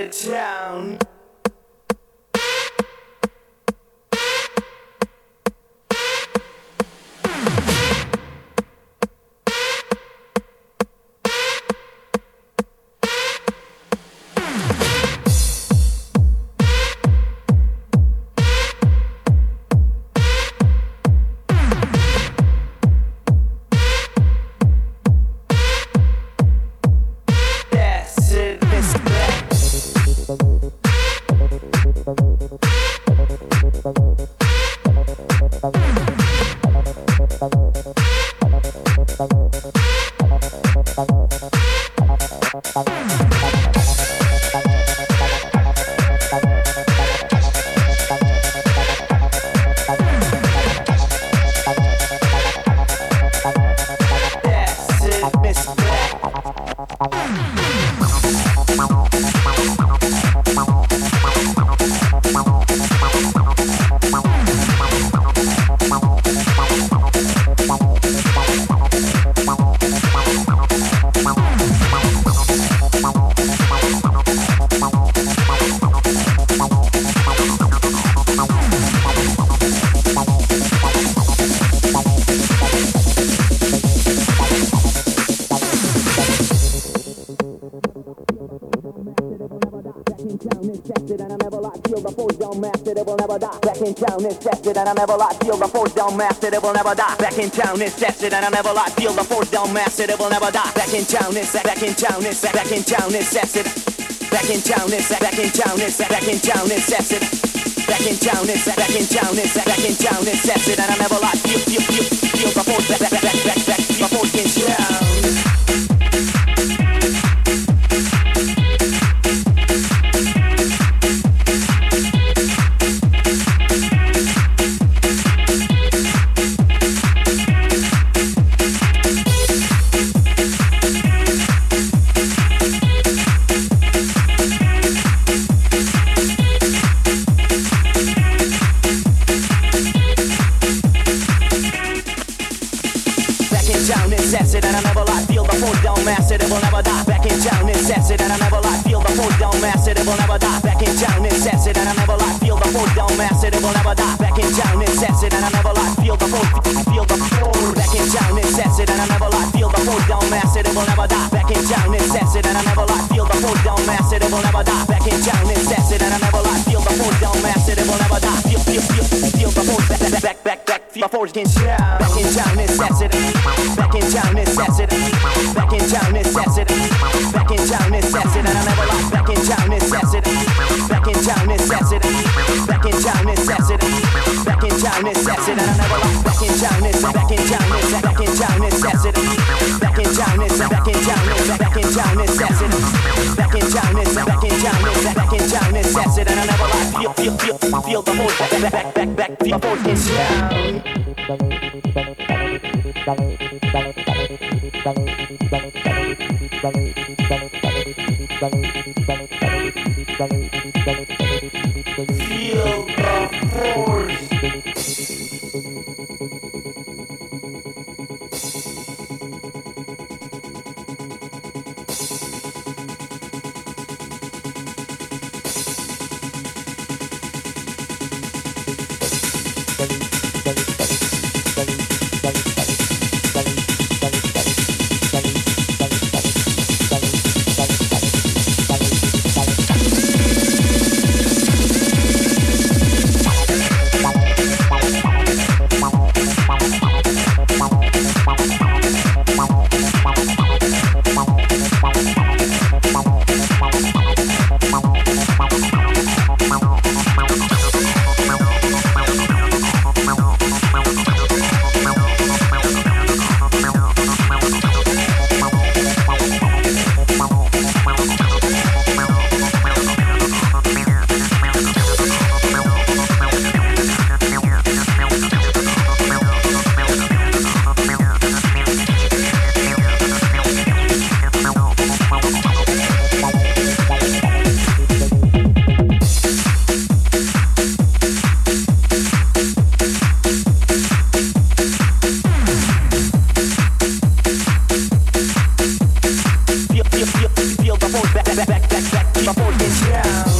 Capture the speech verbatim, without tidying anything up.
acid town. Infested and I never lie, feel the force down mastered, it will never die. Back in town, it's tested and I never lie, feel the force down mastered, it will never die. Back in town, it's back in town, it's back in town, it's tested. Back in town, it's back in town, it's back in town, it's tested. Back in town, it's back in town, it's back in town, it's tested and I never lie, feel feel feel feel the force back back back back back, the force in town. Mastered, it will never die. Back in town, it's tested, and I never lie. Feel the force down, mastered, it will never die. Back in town, it's tested, and I never lie. Feel the force down, mastered, it will never die. Back in town, it's tested, and I never lie. Feel the force, feel the force. Back in town, it's tested, and I never lie. Feel the force down, mastered, it will never die. Back in town, it's tested, and I never lie. Feel the force down, mastered, it will never die. Back in town, it's tested, and I never lie. Feel the force down, mastered, it will never die. Feel, feel, feel, feel the force back, back, back, back, back. Feel the force in town. Back in town, it's tested. Back in town, it's tested. Back in town, it's tested. Back in town, it's tested, and I never lie. Back in town, it's tested. Back in town, it's tested. Back in town, it's tested. Back in town, it's tested, and I never lie. Back in town, it's back in town, it's back in town, it's tested. Back in town, it's back in town, it's back in town, it's tested. Back in town, it's back in town, it's back in town, it's tested, and I never lie. Feel, feel, feel, feel the force back, back, back, back, back. Feel the force in town. Feel the force. feel the force in down.